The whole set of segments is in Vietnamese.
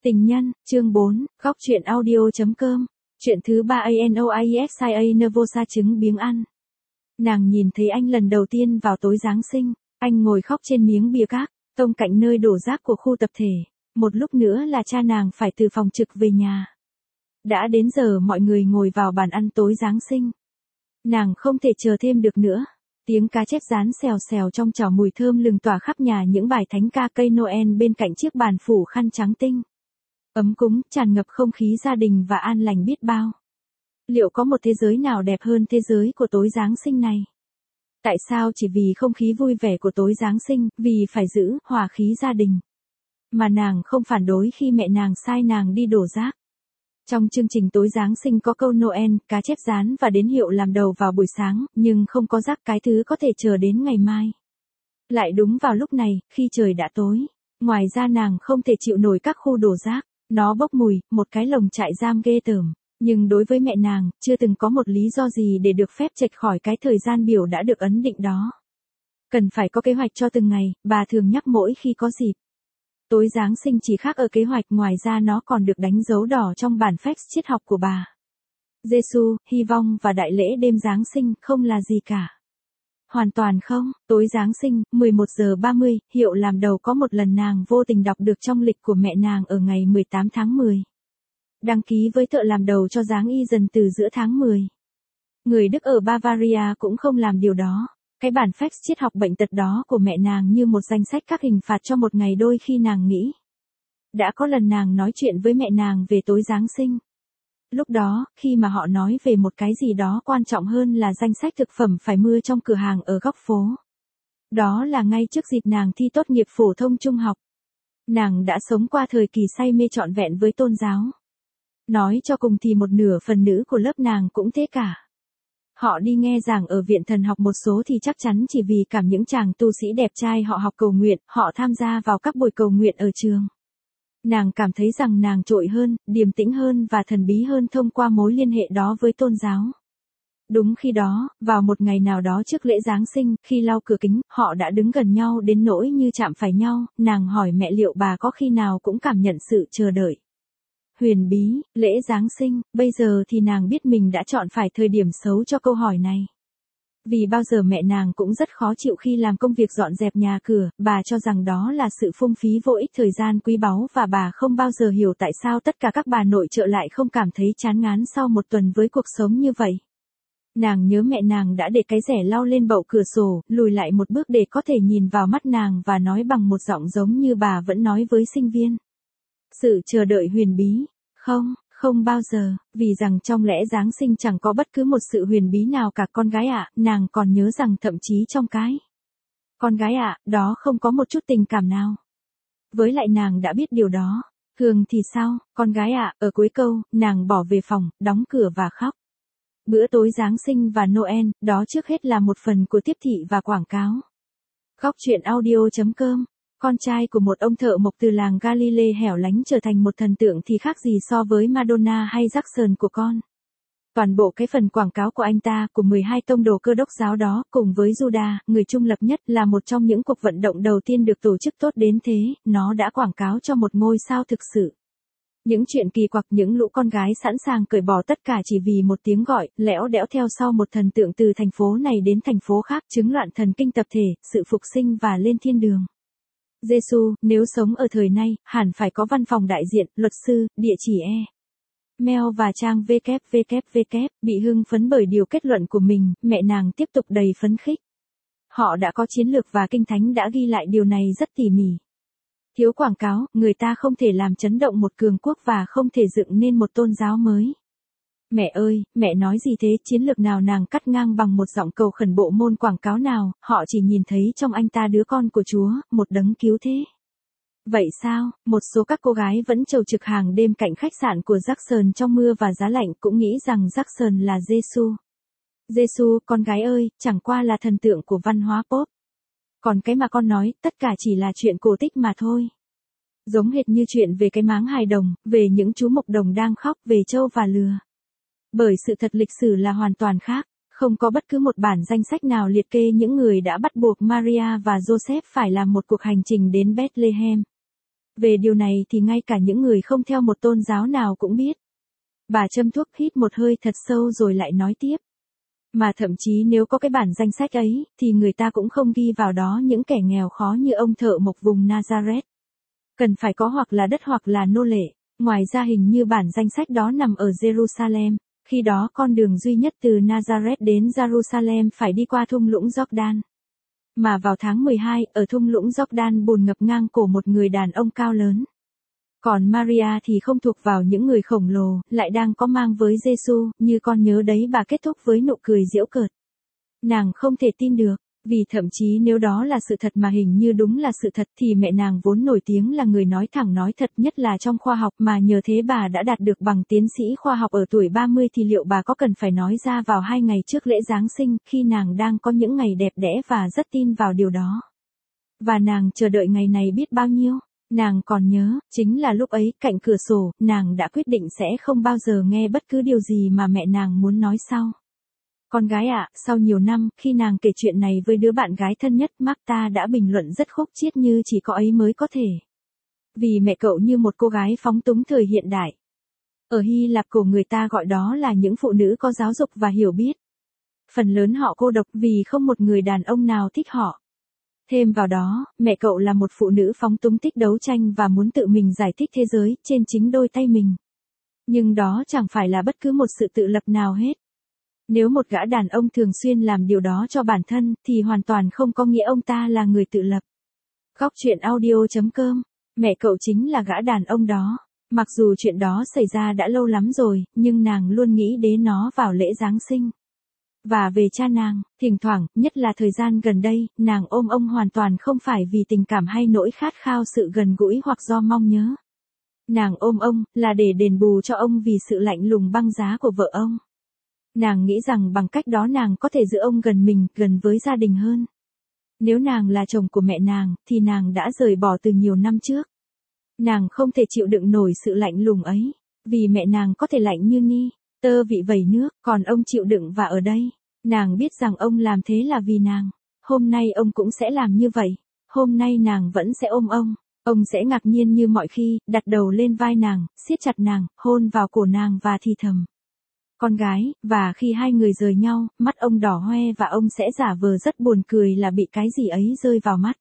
Tình nhân, chương 4, góc truyện audio.com. Chuyện thứ 3 ANOIEXIA Nervosa trứng biếng ăn. Nàng nhìn thấy anh lần đầu tiên vào tối Giáng sinh, anh ngồi khóc trên miếng bia cát, tông cạnh nơi đổ rác của khu tập thể. Một lúc nữa là cha nàng phải từ phòng trực về nhà. Đã đến giờ mọi người ngồi vào bàn ăn tối Giáng sinh. Nàng không thể chờ thêm được nữa. Tiếng cá chép rán xèo xèo trong chảo, mùi thơm lừng tỏa khắp nhà, những bài thánh ca cây Noel bên cạnh chiếc bàn phủ khăn trắng tinh. Ấm cúng, tràn ngập không khí gia đình và an lành biết bao. Liệu có một thế giới nào đẹp hơn thế giới của tối Giáng sinh này? Tại sao chỉ vì không khí vui vẻ của tối Giáng sinh, vì phải giữ hòa khí gia đình, mà nàng không phản đối khi mẹ nàng sai nàng đi đổ rác? Trong chương trình tối Giáng sinh có câu Noel, cá chép rán và đến hiệu làm đầu vào buổi sáng, nhưng không có rác, cái thứ có thể chờ đến ngày mai. Lại đúng vào lúc này, khi trời đã tối. Ngoài ra nàng không thể chịu nổi các khu đổ rác. Nó bốc mùi, một cái lồng trại giam ghê tởm. Nhưng đối với mẹ nàng, chưa từng có một lý do gì để được phép chệch khỏi cái thời gian biểu đã được ấn định đó. Cần phải có kế hoạch cho từng ngày, bà thường nhắc mỗi khi có dịp. Tối Giáng sinh chỉ khác ở kế hoạch, ngoài ra nó còn được đánh dấu đỏ trong bản phép triết học của bà. Giêsu, hy vọng và đại lễ đêm Giáng sinh không là gì cả. Hoàn toàn không. Tối Giáng sinh, 11 giờ 30, hiệu làm đầu có một lần nàng vô tình đọc được trong lịch của mẹ nàng ở ngày 18 tháng 10. Đăng ký với thợ làm đầu cho dáng y dần từ giữa tháng 10. Người Đức ở Bavaria cũng không làm điều đó. Cái bản phép triết học bệnh tật đó của mẹ nàng như một danh sách các hình phạt cho một ngày, đôi khi nàng nghĩ. Đã có lần nàng nói chuyện với mẹ nàng về tối Giáng sinh. Lúc đó, khi mà họ nói về một cái gì đó quan trọng hơn là danh sách thực phẩm phải mua trong cửa hàng ở góc phố. Đó là ngay trước dịp nàng thi tốt nghiệp phổ thông trung học. Nàng đã sống qua thời kỳ say mê trọn vẹn với tôn giáo. Nói cho cùng thì một nửa phần nữ của lớp nàng cũng thế cả. Họ đi nghe giảng ở viện thần học, một số thì chắc chắn chỉ vì cảm những chàng tu sĩ đẹp trai họ học cầu nguyện, họ tham gia vào các buổi cầu nguyện ở trường. Nàng cảm thấy rằng nàng trội hơn, điềm tĩnh hơn và thần bí hơn thông qua mối liên hệ đó với tôn giáo. Đúng khi đó, vào một ngày nào đó trước lễ Giáng sinh, khi lau cửa kính, họ đã đứng gần nhau đến nỗi như chạm phải nhau. Nàng hỏi mẹ liệu bà có khi nào cũng cảm nhận sự chờ đợi huyền bí, lễ Giáng sinh. Bây giờ thì nàng biết mình đã chọn phải thời điểm xấu cho câu hỏi này. Vì bao giờ mẹ nàng cũng rất khó chịu khi làm công việc dọn dẹp nhà cửa, bà cho rằng đó là sự phung phí vô ích thời gian quý báu, và bà không bao giờ hiểu tại sao tất cả các bà nội trợ lại không cảm thấy chán ngán sau một tuần với cuộc sống như vậy. Nàng nhớ mẹ nàng đã để cái rẻ lau lên bậu cửa sổ, lùi lại một bước để có thể nhìn vào mắt nàng và nói bằng một giọng giống như bà vẫn nói với sinh viên. Sự chờ đợi huyền bí, không bao giờ, vì rằng trong lễ Giáng sinh chẳng có bất cứ một sự huyền bí nào cả con gái ạ. Nàng còn nhớ rằng thậm chí trong cái con gái ạ, đó không có một chút tình cảm nào. Với lại nàng đã biết điều đó. Thường thì sao, con gái ạ, ở cuối câu, nàng bỏ về phòng, đóng cửa và khóc. Bữa tối Giáng sinh và Noel, đó trước hết là một phần của tiếp thị và quảng cáo. Góc truyện audio.com. Con trai của một ông thợ mộc từ làng Galilee hẻo lánh trở thành một thần tượng thì khác gì so với Madonna hay Jackson của con. Toàn bộ cái phần quảng cáo của anh ta, của 12 tông đồ Cơ đốc giáo đó, cùng với Judas, người trung lập nhất, là một trong những cuộc vận động đầu tiên được tổ chức tốt đến thế. Nó đã quảng cáo cho một ngôi sao thực sự. Những chuyện kỳ quặc, những lũ con gái sẵn sàng cởi bỏ tất cả chỉ vì một tiếng gọi, lẽo đẽo theo sau một thần tượng từ thành phố này đến thành phố khác, chứng loạn thần kinh tập thể, sự phục sinh và lên thiên đường. Giêsu, nếu sống ở thời nay, hẳn phải có văn phòng đại diện, luật sư, địa chỉ mail và trang www. Bị hưng phấn bởi điều kết luận của mình, mẹ nàng tiếp tục đầy phấn khích. Họ đã có chiến lược và Kinh Thánh đã ghi lại điều này rất tỉ mỉ. Thiếu quảng cáo, người ta không thể làm chấn động một cường quốc và không thể dựng nên một tôn giáo mới. Mẹ ơi, mẹ nói gì thế? Chiến lược nào? Nàng cắt ngang bằng một giọng cầu khẩn. Bộ môn quảng cáo nào? Họ chỉ nhìn thấy trong anh ta đứa con của Chúa, một đấng cứu thế. Vậy sao? Một số các cô gái vẫn chầu trực hàng đêm cạnh khách sạn của Jackson trong mưa và giá lạnh cũng nghĩ rằng Jackson là Giêsu. Giêsu, con gái ơi, chẳng qua là thần tượng của văn hóa pop. Còn cái mà con nói, tất cả chỉ là chuyện cổ tích mà thôi. Giống hệt như chuyện về cái máng hài đồng, về những chú mộc đồng đang khóc, về trâu và lừa. Bởi sự thật lịch sử là hoàn toàn khác, không có bất cứ một bản danh sách nào liệt kê những người đã bắt buộc Maria và Joseph phải làm một cuộc hành trình đến Bethlehem. Về điều này thì ngay cả những người không theo một tôn giáo nào cũng biết. Bà châm thuốc hít một hơi thật sâu rồi lại nói tiếp. Mà thậm chí nếu có cái bản danh sách ấy, thì người ta cũng không ghi vào đó những kẻ nghèo khó như ông thợ mộc vùng Nazareth. Cần phải có hoặc là đất hoặc là nô lệ. Ngoài ra hình như bản danh sách đó nằm ở Jerusalem. Khi đó con đường duy nhất từ Nazareth đến Jerusalem phải đi qua thung lũng Jordan. Mà vào tháng 12, ở thung lũng Jordan bùn ngập ngang cổ một người đàn ông cao lớn. Còn Maria thì không thuộc vào những người khổng lồ, lại đang có mang với Giêsu, như con nhớ đấy, bà kết thúc với nụ cười giễu cợt. Nàng không thể tin được, vì thậm chí nếu đó là sự thật mà hình như đúng là sự thật thì mẹ nàng vốn nổi tiếng là người nói thẳng nói thật, nhất là trong khoa học, mà nhờ thế bà đã đạt được bằng tiến sĩ khoa học ở tuổi 30 thì liệu bà có cần phải nói ra vào 2 ngày trước lễ Giáng sinh khi nàng đang có những ngày đẹp đẽ và rất tin vào điều đó. Và nàng chờ đợi ngày này biết bao nhiêu. Nàng còn nhớ, chính là lúc ấy, cạnh cửa sổ, nàng đã quyết định sẽ không bao giờ nghe bất cứ điều gì mà mẹ nàng muốn nói sau. Con gái ạ, sau nhiều năm, khi nàng kể chuyện này với đứa bạn gái thân nhất, Marta đã bình luận rất khúc chiết như chỉ có ấy mới có thể. Vì mẹ cậu như một cô gái phóng túng thời hiện đại. Ở Hy Lạp cổ người ta gọi đó là những phụ nữ có giáo dục và hiểu biết. Phần lớn họ cô độc vì không một người đàn ông nào thích họ. Thêm vào đó, mẹ cậu là một phụ nữ phóng túng thích đấu tranh và muốn tự mình giải thích thế giới trên chính đôi tay mình. Nhưng đó chẳng phải là bất cứ một sự tự lập nào hết. Nếu một gã đàn ông thường xuyên làm điều đó cho bản thân, thì hoàn toàn không có nghĩa ông ta là người tự lập. Góc chuyện audio.com. Mẹ cậu chính là gã đàn ông đó. Mặc dù chuyện đó xảy ra đã lâu lắm rồi, nhưng nàng luôn nghĩ đến nó vào lễ Giáng sinh. Và về cha nàng, thỉnh thoảng, nhất là thời gian gần đây, nàng ôm ông hoàn toàn không phải vì tình cảm hay nỗi khát khao sự gần gũi hoặc do mong nhớ. Nàng ôm ông, là để đền bù cho ông vì sự lạnh lùng băng giá của vợ ông. Nàng nghĩ rằng bằng cách đó nàng có thể giữ ông gần mình, gần với gia đình hơn. Nếu nàng là chồng của mẹ nàng, thì nàng đã rời bỏ từ nhiều năm trước. Nàng không thể chịu đựng nổi sự lạnh lùng ấy, vì mẹ nàng có thể lạnh như ni, tơ vị vẩy nước, còn ông chịu đựng và ở đây. Nàng biết rằng ông làm thế là vì nàng. Hôm nay ông cũng sẽ làm như vậy. Hôm nay nàng vẫn sẽ ôm ông. Ông sẽ ngạc nhiên như mọi khi, đặt đầu lên vai nàng, siết chặt nàng, hôn vào cổ nàng và thì thầm. Con gái, và khi hai người rời nhau, mắt ông đỏ hoe và ông sẽ giả vờ rất buồn cười là bị cái gì ấy rơi vào mắt.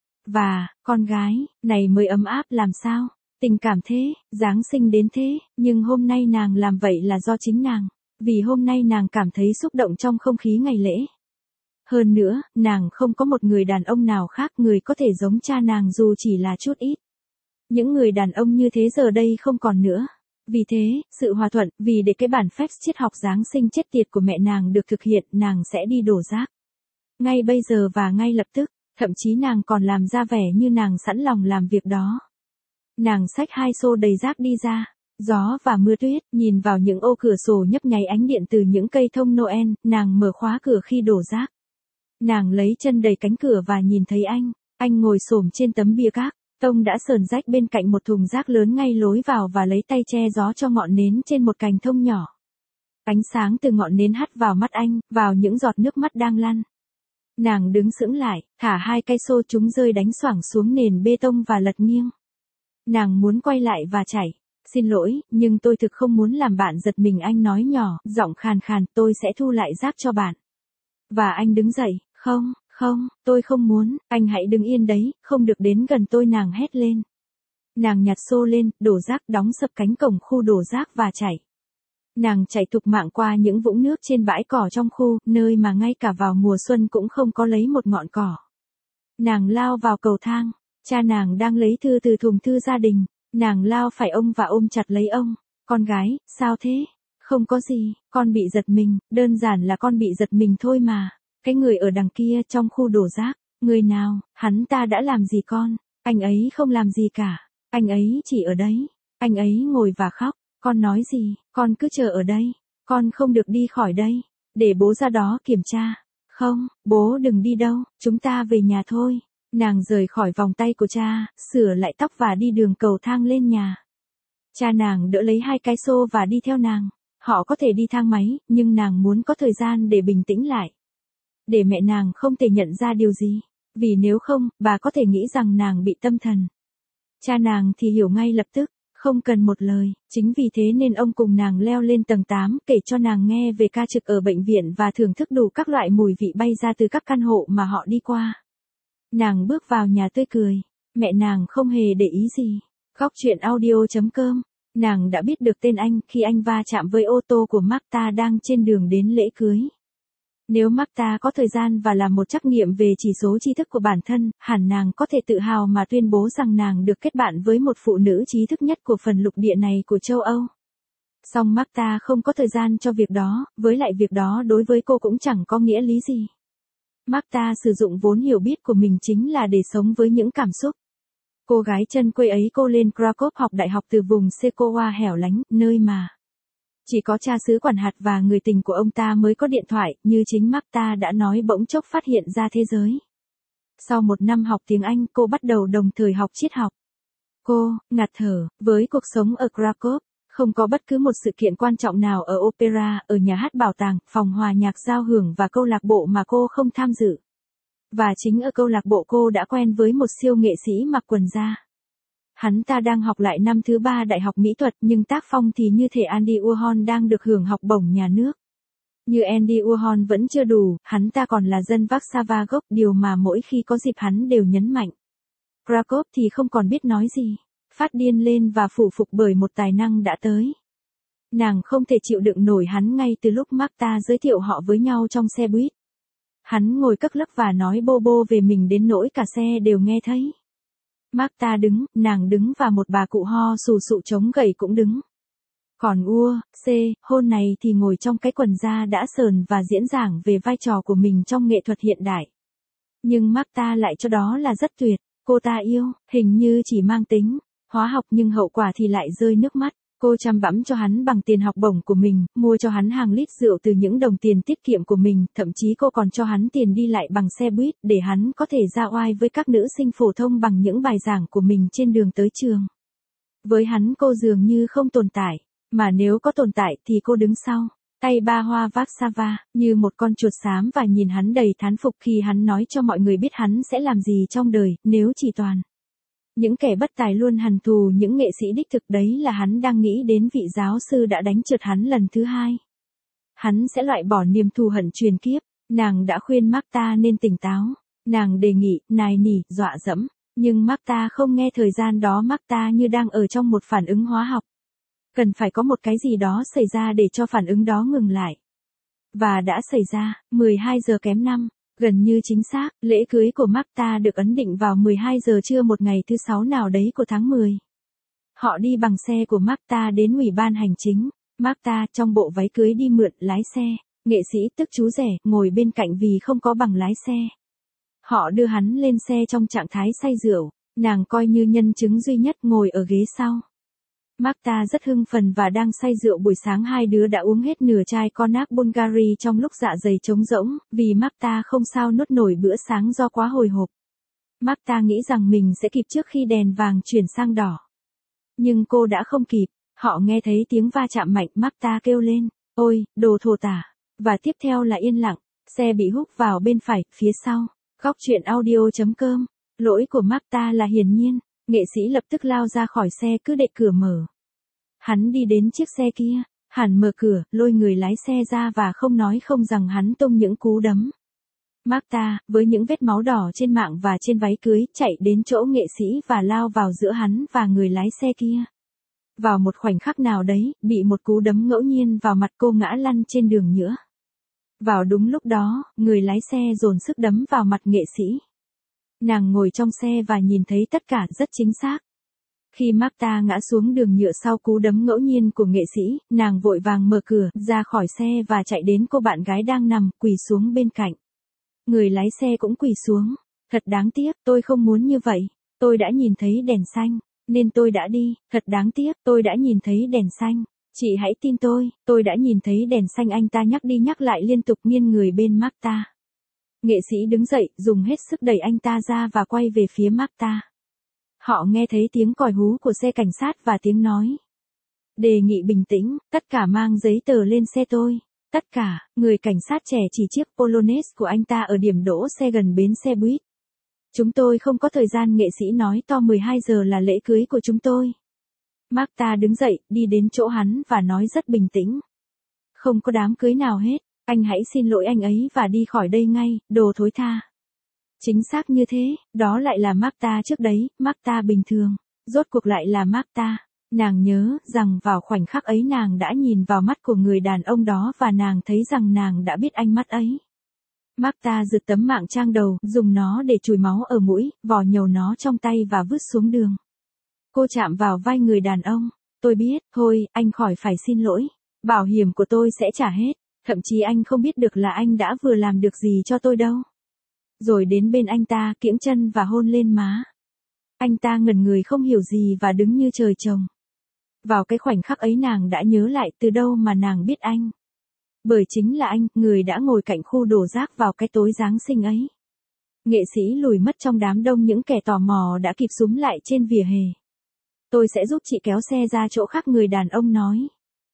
Và, con gái, này mới ấm áp làm sao? Tình cảm thế, Giáng sinh đến thế, nhưng hôm nay nàng làm vậy là do chính nàng. Vì hôm nay nàng cảm thấy xúc động trong không khí ngày lễ. Hơn nữa, nàng không có một người đàn ông nào khác người có thể giống cha nàng dù chỉ là chút ít. Những người đàn ông như thế giờ đây không còn nữa. Vì thế, sự hòa thuận, vì để cái bản phép triết học Giáng sinh chết tiệt của mẹ nàng được thực hiện, nàng sẽ đi đổ rác. Ngay bây giờ và ngay lập tức, thậm chí nàng còn làm ra vẻ như nàng sẵn lòng làm việc đó. Nàng xách 2 xô đầy rác đi ra. Gió và mưa tuyết, nhìn vào những ô cửa sổ nhấp nháy ánh điện từ những cây thông Noel, nàng mở khóa cửa khi đổ rác. Nàng lấy chân đẩy cánh cửa và nhìn thấy anh ngồi xổm trên tấm bia các, tông đã sờn rách bên cạnh một thùng rác lớn ngay lối vào và lấy tay che gió cho ngọn nến trên một cành thông nhỏ. Ánh sáng từ ngọn nến hắt vào mắt anh, vào những giọt nước mắt đang lăn. Nàng đứng sững lại, thả 2 cây xô chúng rơi đánh xoảng xuống nền bê tông và lật nghiêng. Nàng muốn quay lại và chảy. Xin lỗi, nhưng tôi thực không muốn làm bạn giật mình, anh nói nhỏ, giọng khàn khàn, tôi sẽ thu lại rác cho bạn. Và anh đứng dậy, không, tôi không muốn, anh hãy đứng yên đấy, không được đến gần tôi, nàng hét lên. Nàng nhặt xô lên, đổ rác, đóng sập cánh cổng khu đổ rác và chạy. Nàng chạy thục mạng qua những vũng nước trên bãi cỏ trong khu, nơi mà ngay cả vào mùa xuân cũng không có lấy một ngọn cỏ. Nàng lao vào cầu thang, cha nàng đang lấy thư từ thùng thư gia đình. Nàng lao phải ông và ôm chặt lấy ông. Con gái, sao thế? Không có gì, con bị giật mình, đơn giản là con bị giật mình thôi mà. Cái người ở đằng kia trong khu đổ rác, người nào, hắn ta đã làm gì con? Anh ấy không làm gì cả, anh ấy chỉ ở đấy. Anh ấy ngồi và khóc, con nói gì, con cứ chờ ở đây, con không được đi khỏi đây. Để bố ra đó kiểm tra. Không, bố đừng đi đâu, chúng ta về nhà thôi. Nàng rời khỏi vòng tay của cha, sửa lại tóc và đi đường cầu thang lên nhà. Cha nàng đỡ lấy 2 cái xô và đi theo nàng. Họ có thể đi thang máy, nhưng nàng muốn có thời gian để bình tĩnh lại. Để mẹ nàng không thể nhận ra điều gì. Vì nếu không, bà có thể nghĩ rằng nàng bị tâm thần. Cha nàng thì hiểu ngay lập tức, không cần một lời, chính vì thế nên ông cùng nàng leo lên tầng 8, kể cho nàng nghe về ca trực ở bệnh viện và thưởng thức đủ các loại mùi vị bay ra từ các căn hộ mà họ đi qua. Nàng bước vào nhà tươi cười, mẹ nàng không hề để ý gì. Góc truyện audio.com, nàng đã biết được tên anh khi anh va chạm với ô tô của Martha đang trên đường đến lễ cưới. Nếu Martha có thời gian và làm một trắc nghiệm về chỉ số tri thức của bản thân, hẳn nàng có thể tự hào mà tuyên bố rằng nàng được kết bạn với một phụ nữ trí thức nhất của phần lục địa này của châu Âu. Song Martha không có thời gian cho việc đó, với lại việc đó đối với cô cũng chẳng có nghĩa lý gì. Martha sử dụng vốn hiểu biết của mình chính là để sống với những cảm xúc. Cô gái chân quê ấy cô lên Krakow học đại học từ vùng Sekowa hẻo lánh, nơi mà chỉ có cha xứ quản hạt và người tình của ông ta mới có điện thoại, như chính Martha đã nói bỗng chốc phát hiện ra thế giới. Sau một năm học tiếng Anh, cô bắt đầu đồng thời học triết học. Cô, ngạt thở, với cuộc sống ở Krakow, không có bất cứ một sự kiện quan trọng nào ở opera, ở nhà hát bảo tàng, phòng hòa nhạc giao hưởng và câu lạc bộ mà cô không tham dự. Và chính ở câu lạc bộ cô đã quen với một siêu nghệ sĩ mặc quần da. Hắn ta đang học lại năm thứ 3 đại học mỹ thuật nhưng tác phong thì như thể Andy Warhol đang được hưởng học bổng nhà nước. Như Andy Warhol vẫn chưa đủ, hắn ta còn là dân Warsaw gốc, điều mà mỗi khi có dịp hắn đều nhấn mạnh. Krakow thì không còn biết nói gì, phát điên lên và phủ phục bởi một tài năng đã tới. Nàng không thể chịu đựng nổi hắn ngay từ lúc Martha giới thiệu họ với nhau trong xe buýt. Hắn ngồi cất lắc và nói bô bô về mình đến nỗi cả xe đều nghe thấy. Martha đứng, nàng đứng và một bà cụ ho sù sụ chống gậy cũng đứng. Còn hôn này thì ngồi trong cái quần da đã sờn và diễn giảng về vai trò của mình trong nghệ thuật hiện đại. Nhưng Martha lại cho đó là rất tuyệt, cô ta yêu, hình như chỉ mang tính hóa học nhưng hậu quả thì lại rơi nước mắt. Cô chăm bẵm cho hắn bằng tiền học bổng của mình, mua cho hắn hàng lít rượu từ những đồng tiền tiết kiệm của mình, thậm chí cô còn cho hắn tiền đi lại bằng xe buýt để hắn có thể ra oai với các nữ sinh phổ thông bằng những bài giảng của mình trên đường tới trường. Với hắn cô dường như không tồn tại, mà nếu có tồn tại thì cô đứng sau, tay ba hoa Warsaw, như một con chuột xám và nhìn hắn đầy thán phục khi hắn nói cho mọi người biết hắn sẽ làm gì trong đời, nếu chỉ toàn những kẻ bất tài luôn hằn thù những nghệ sĩ đích thực, đấy là hắn đang nghĩ đến vị giáo sư đã đánh trượt hắn lần thứ 2. Hắn sẽ loại bỏ niềm thù hận truyền kiếp. Nàng đã khuyên Martha nên tỉnh táo. Nàng đề nghị, nài nỉ, dọa dẫm. Nhưng Martha không nghe. Thời gian đó Martha như đang ở trong một phản ứng hóa học. Cần phải có một cái gì đó xảy ra để cho phản ứng đó ngừng lại. Và đã xảy ra, 12 giờ kém 5. Gần như chính xác, lễ cưới của Martha được ấn định vào 12 giờ trưa một ngày thứ 6 nào đấy của tháng 10. Họ đi bằng xe của Martha đến ủy ban hành chính. Martha trong bộ váy cưới đi mượn lái xe. Nghệ sĩ tức chú rể ngồi bên cạnh vì không có bằng lái xe. Họ đưa hắn lên xe trong trạng thái say rượu. Nàng coi như nhân chứng duy nhất ngồi ở ghế sau. Martha rất hưng phấn và đang say rượu. Buổi sáng hai đứa đã uống hết nửa chai cognac Bulgari trong lúc dạ dày trống rỗng, vì Martha không sao nuốt nổi bữa sáng do quá hồi hộp. Martha nghĩ rằng mình sẽ kịp trước khi đèn vàng chuyển sang đỏ. Nhưng cô đã không kịp, họ nghe thấy tiếng va chạm mạnh. Martha kêu lên, ôi, đồ thổ tả, và tiếp theo là yên lặng, xe bị húc vào bên phải, phía sau. Góc truyện audio.com, lỗi của Martha là hiển nhiên. Nghệ sĩ lập tức lao ra khỏi xe cứ để cửa mở. Hắn đi đến chiếc xe kia, hắn mở cửa, lôi người lái xe ra và không nói không rằng hắn tung những cú đấm. Martha, với những vết máu đỏ trên mạng và trên váy cưới, chạy đến chỗ nghệ sĩ và lao vào giữa hắn và người lái xe kia. Vào một khoảnh khắc nào đấy, bị một cú đấm ngẫu nhiên vào mặt cô ngã lăn trên đường nhựa. Vào đúng lúc đó, người lái xe dồn sức đấm vào mặt nghệ sĩ. Nàng ngồi trong xe và nhìn thấy tất cả rất chính xác. Khi Martha ngã xuống đường nhựa sau cú đấm ngẫu nhiên của nghệ sĩ, nàng vội vàng mở cửa, ra khỏi xe và chạy đến cô bạn gái đang nằm, quỳ xuống bên cạnh. Người lái xe cũng quỳ xuống. Thật đáng tiếc, tôi không muốn như vậy. Tôi đã nhìn thấy đèn xanh, nên tôi đã đi. Thật đáng tiếc, tôi đã nhìn thấy đèn xanh. Chị hãy tin tôi đã nhìn thấy đèn xanh. Anh ta nhắc đi nhắc lại liên tục nghiêng người bên Martha. Nghệ sĩ đứng dậy, dùng hết sức đẩy anh ta ra và quay về phía Martha. Họ nghe thấy tiếng còi hú của xe cảnh sát và tiếng nói. Đề nghị bình tĩnh, tất cả mang giấy tờ lên xe tôi. Tất cả, người cảnh sát trẻ chỉ chiếc Polonaise của anh ta ở điểm đỗ xe gần bến xe buýt. Chúng tôi không có thời gian, nghệ sĩ nói to, 12 giờ là lễ cưới của chúng tôi. Martha đứng dậy, đi đến chỗ hắn và nói rất bình tĩnh. Không có đám cưới nào hết, anh hãy xin lỗi anh ấy và đi khỏi đây ngay, đồ thối tha. Chính xác như thế, đó lại là Martha trước đấy, Martha bình thường. Rốt cuộc lại là Martha. Nàng nhớ rằng vào khoảnh khắc ấy nàng đã nhìn vào mắt của người đàn ông đó và nàng thấy rằng nàng đã biết ánh mắt ấy. Martha giật tấm mạng trang đầu, dùng nó để chùi máu ở mũi, vò nhầu nó trong tay và vứt xuống đường. Cô chạm vào vai người đàn ông. Tôi biết, thôi, anh khỏi phải xin lỗi. Bảo hiểm của tôi sẽ trả hết. Thậm chí anh không biết được là anh đã vừa làm được gì cho tôi đâu. Rồi đến bên anh ta, kiễng chân và hôn lên má. Anh ta ngẩn người không hiểu gì và đứng như trời trồng. Vào cái khoảnh khắc ấy nàng đã nhớ lại từ đâu mà nàng biết anh. Bởi chính là anh, người đã ngồi cạnh khu đổ rác vào cái tối Giáng sinh ấy. Nghệ sĩ lùi mất trong đám đông những kẻ tò mò đã kịp xúm lại trên vỉa hè. Tôi sẽ giúp chị kéo xe ra chỗ khác, người đàn ông nói.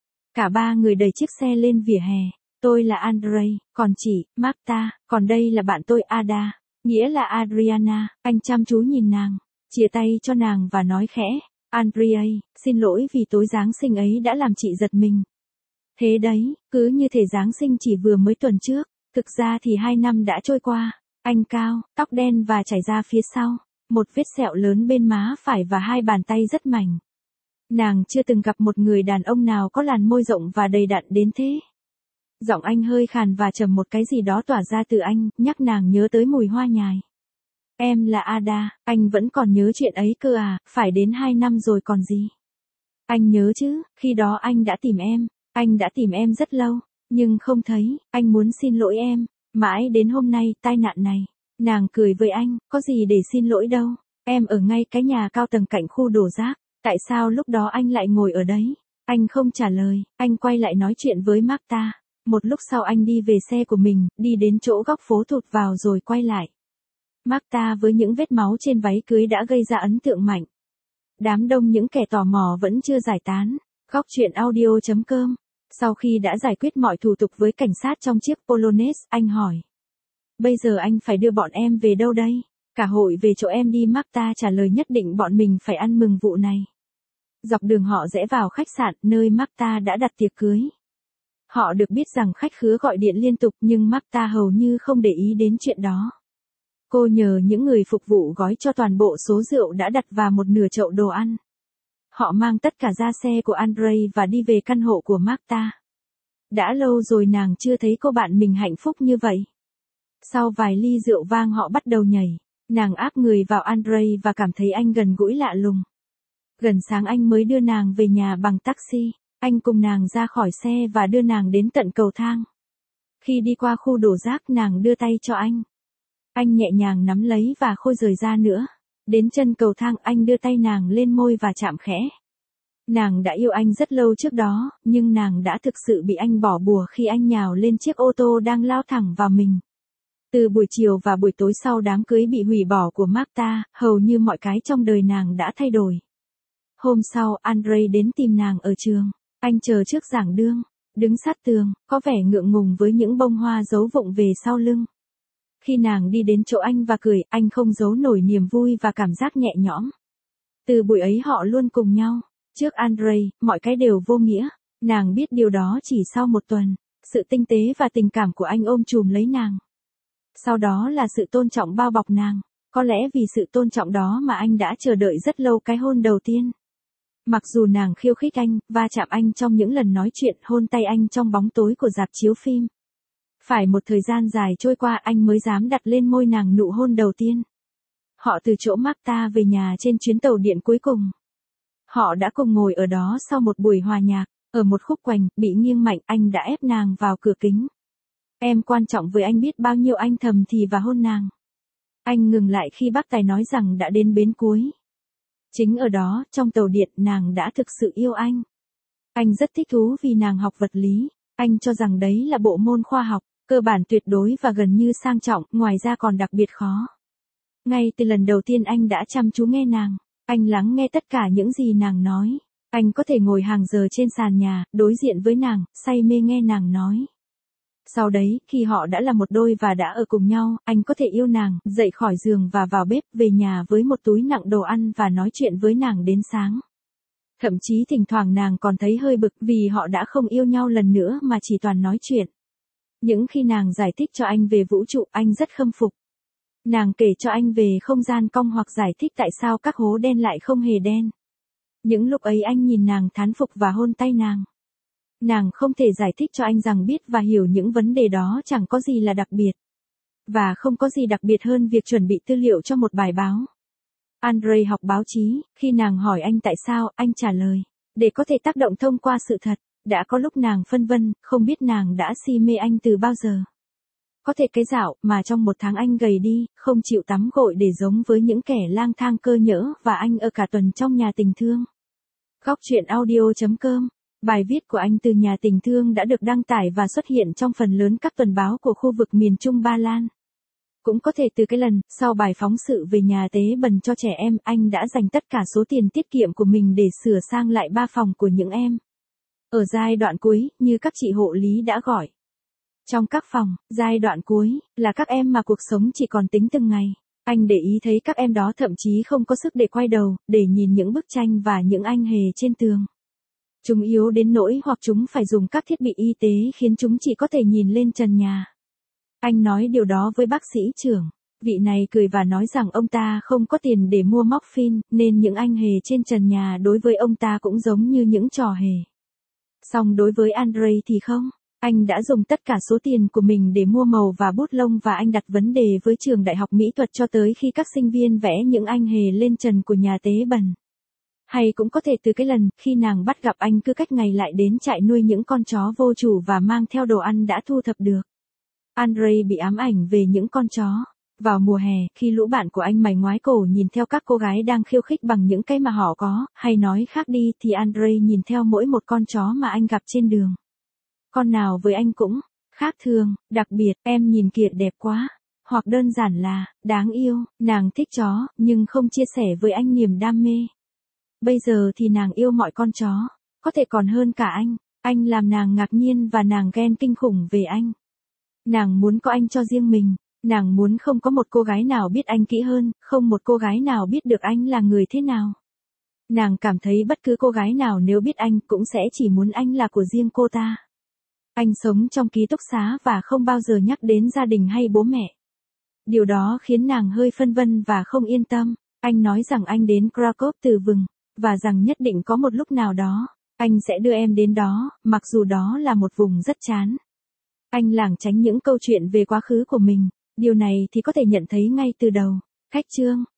Cả ba người đẩy chiếc xe lên vỉa hè. Tôi là Andrei, còn chị, Martha, còn đây là bạn tôi Ada, nghĩa là Adriana. Anh chăm chú nhìn nàng, chia tay cho nàng và nói khẽ. Andrei, xin lỗi vì tối Giáng sinh ấy đã làm chị giật mình. Thế đấy, cứ như thể Giáng sinh chỉ vừa mới tuần trước, thực ra thì 2 năm đã trôi qua. Anh cao, tóc đen và chảy ra phía sau, một vết sẹo lớn bên má phải và 2 bàn tay rất mảnh. Nàng chưa từng gặp một người đàn ông nào có làn môi rộng và đầy đặn đến thế. Giọng anh hơi khàn và trầm, một cái gì đó tỏa ra từ anh, nhắc nàng nhớ tới mùi hoa nhài. Em là Ada, anh vẫn còn nhớ chuyện ấy cơ à, phải đến 2 năm rồi còn gì. Anh nhớ chứ, khi đó anh đã tìm em, anh đã tìm em rất lâu, nhưng không thấy, anh muốn xin lỗi em, mãi đến hôm nay, tai nạn này. Nàng cười với anh, có gì để xin lỗi đâu, em ở ngay cái nhà cao tầng cạnh khu đổ rác, tại sao lúc đó anh lại ngồi ở đấy? Anh không trả lời, anh quay lại nói chuyện với Martha. Một lúc sau anh đi về xe của mình, đi đến chỗ góc phố thụt vào rồi quay lại. Martha với những vết máu trên váy cưới đã gây ra ấn tượng mạnh. Đám đông những kẻ tò mò vẫn chưa giải tán. Góc truyện audio.com. Sau khi đã giải quyết mọi thủ tục với cảnh sát trong chiếc Polonaise, anh hỏi. Bây giờ anh phải đưa bọn em về đâu đây? Cả hội về chỗ em đi, Martha trả lời, nhất định bọn mình phải ăn mừng vụ này. Dọc đường họ rẽ vào khách sạn nơi Martha đã đặt tiệc cưới. Họ được biết rằng khách khứa gọi điện liên tục nhưng Martha hầu như không để ý đến chuyện đó. Cô nhờ những người phục vụ gói cho toàn bộ số rượu đã đặt vào một nửa chậu đồ ăn. Họ mang tất cả ra xe của Andrei và đi về căn hộ của Martha. Đã lâu rồi nàng chưa thấy cô bạn mình hạnh phúc như vậy. Sau vài ly rượu vang họ bắt đầu nhảy. Nàng áp người vào Andrei và cảm thấy anh gần gũi lạ lùng. Gần sáng anh mới đưa nàng về nhà bằng taxi. Anh cùng nàng ra khỏi xe và đưa nàng đến tận cầu thang. Khi đi qua khu đổ rác nàng đưa tay cho anh. Anh nhẹ nhàng nắm lấy và khôi rời ra nữa. Đến chân cầu thang anh đưa tay nàng lên môi và chạm khẽ. Nàng đã yêu anh rất lâu trước đó, nhưng nàng đã thực sự bị anh bỏ bùa khi anh nhào lên chiếc ô tô đang lao thẳng vào mình. Từ buổi chiều và buổi tối sau đám cưới bị hủy bỏ của Martha, hầu như mọi cái trong đời nàng đã thay đổi. Hôm sau, Andrei đến tìm nàng ở trường. Anh chờ trước giảng đường, đứng sát tường, có vẻ ngượng ngùng với những bông hoa giấu vụng về sau lưng. Khi nàng đi đến chỗ anh và cười, anh không giấu nổi niềm vui và cảm giác nhẹ nhõm. Từ buổi ấy họ luôn cùng nhau. Trước Andrei, mọi cái đều vô nghĩa. Nàng biết điều đó chỉ sau một tuần. Sự tinh tế và tình cảm của anh ôm chùm lấy nàng. Sau đó là sự tôn trọng bao bọc nàng. Có lẽ vì sự tôn trọng đó mà anh đã chờ đợi rất lâu cái hôn đầu tiên. Mặc dù nàng khiêu khích anh, va chạm anh trong những lần nói chuyện, hôn tay anh trong bóng tối của rạp chiếu phim. Phải một thời gian dài trôi qua anh mới dám đặt lên môi nàng nụ hôn đầu tiên. Họ từ chỗ Martha về nhà trên chuyến tàu điện cuối cùng. Họ đã cùng ngồi ở đó sau một buổi hòa nhạc, ở một khúc quành, bị nghiêng mạnh anh đã ép nàng vào cửa kính. Em quan trọng với anh biết bao nhiêu, anh thầm thì và hôn nàng. Anh ngừng lại khi bác tài nói rằng đã đến bến cuối. Chính ở đó, trong tàu điện, nàng đã thực sự yêu anh. Anh rất thích thú vì nàng học vật lý. Anh cho rằng đấy là bộ môn khoa học, cơ bản tuyệt đối và gần như sang trọng, ngoài ra còn đặc biệt khó. Ngay từ lần đầu tiên anh đã chăm chú nghe nàng. Anh lắng nghe tất cả những gì nàng nói. Anh có thể ngồi hàng giờ trên sàn nhà, đối diện với nàng, say mê nghe nàng nói. Sau đấy, khi họ đã là một đôi và đã ở cùng nhau, anh có thể yêu nàng, dậy khỏi giường và vào bếp, về nhà với một túi nặng đồ ăn và nói chuyện với nàng đến sáng. Thậm chí thỉnh thoảng nàng còn thấy hơi bực vì họ đã không yêu nhau lần nữa mà chỉ toàn nói chuyện. Những khi nàng giải thích cho anh về vũ trụ, anh rất khâm phục. Nàng kể cho anh về không gian cong hoặc giải thích tại sao các hố đen lại không hề đen. Những lúc ấy anh nhìn nàng thán phục và hôn tay nàng. Nàng không thể giải thích cho anh rằng biết và hiểu những vấn đề đó chẳng có gì là đặc biệt. Và không có gì đặc biệt hơn việc chuẩn bị tư liệu cho một bài báo. Andrei học báo chí, khi nàng hỏi anh tại sao, anh trả lời, để có thể tác động thông qua sự thật. Đã có lúc nàng phân vân, không biết nàng đã si mê anh từ bao giờ. Có thể cái dạo mà trong một tháng anh gầy đi, không chịu tắm gội để giống với những kẻ lang thang cơ nhỡ và anh ở cả tuần trong nhà tình thương. Góc truyện audio.com. Bài viết của anh từ nhà tình thương đã được đăng tải và xuất hiện trong phần lớn các tuần báo của khu vực miền Trung Ba Lan. Cũng có thể từ cái lần, sau bài phóng sự về nhà tế bần cho trẻ em, anh đã dành tất cả số tiền tiết kiệm của mình để sửa sang lại 3 phòng của những em. Ở giai đoạn cuối, như các chị hộ lý đã gọi. Trong các phòng, giai đoạn cuối, là các em mà cuộc sống chỉ còn tính từng ngày. Anh để ý thấy các em đó thậm chí không có sức để quay đầu, để nhìn những bức tranh và những anh hề trên tường. Chúng yếu đến nỗi hoặc chúng phải dùng các thiết bị y tế khiến chúng chỉ có thể nhìn lên trần nhà. Anh nói điều đó với bác sĩ trưởng. Vị này cười và nói rằng ông ta không có tiền để mua morphine, nên những anh hề trên trần nhà đối với ông ta cũng giống như những trò hề. Song đối với Andrei thì không. Anh đã dùng tất cả số tiền của mình để mua màu và bút lông và anh đặt vấn đề với trường đại học mỹ thuật cho tới khi các sinh viên vẽ những anh hề lên trần của nhà tế bần. Hay cũng có thể từ cái lần khi nàng bắt gặp anh cứ cách ngày lại đến trại nuôi những con chó vô chủ và mang theo đồ ăn đã thu thập được. Andrei bị ám ảnh về những con chó. Vào mùa hè, khi lũ bạn của anh mày ngoái cổ nhìn theo các cô gái đang khiêu khích bằng những cái mà họ có, hay nói khác đi thì Andrei nhìn theo mỗi một con chó mà anh gặp trên đường. Con nào với anh cũng khác thường, đặc biệt, em nhìn kìa đẹp quá. Hoặc đơn giản là, đáng yêu, nàng thích chó, nhưng không chia sẻ với anh niềm đam mê. Bây giờ thì nàng yêu mọi con chó, có thể còn hơn cả anh làm nàng ngạc nhiên và nàng ghen kinh khủng về anh. Nàng muốn có anh cho riêng mình, nàng muốn không có một cô gái nào biết anh kỹ hơn, không một cô gái nào biết được anh là người thế nào. Nàng cảm thấy bất cứ cô gái nào nếu biết anh cũng sẽ chỉ muốn anh là của riêng cô ta. Anh sống trong ký túc xá và không bao giờ nhắc đến gia đình hay bố mẹ. Điều đó khiến nàng hơi phân vân và không yên tâm. Anh nói rằng anh đến Krakow từ vừng, và rằng nhất định có một lúc nào đó, anh sẽ đưa em đến đó, mặc dù đó là một vùng rất chán. Anh lảng tránh những câu chuyện về quá khứ của mình, điều này thì có thể nhận thấy ngay từ đầu. Khách chương.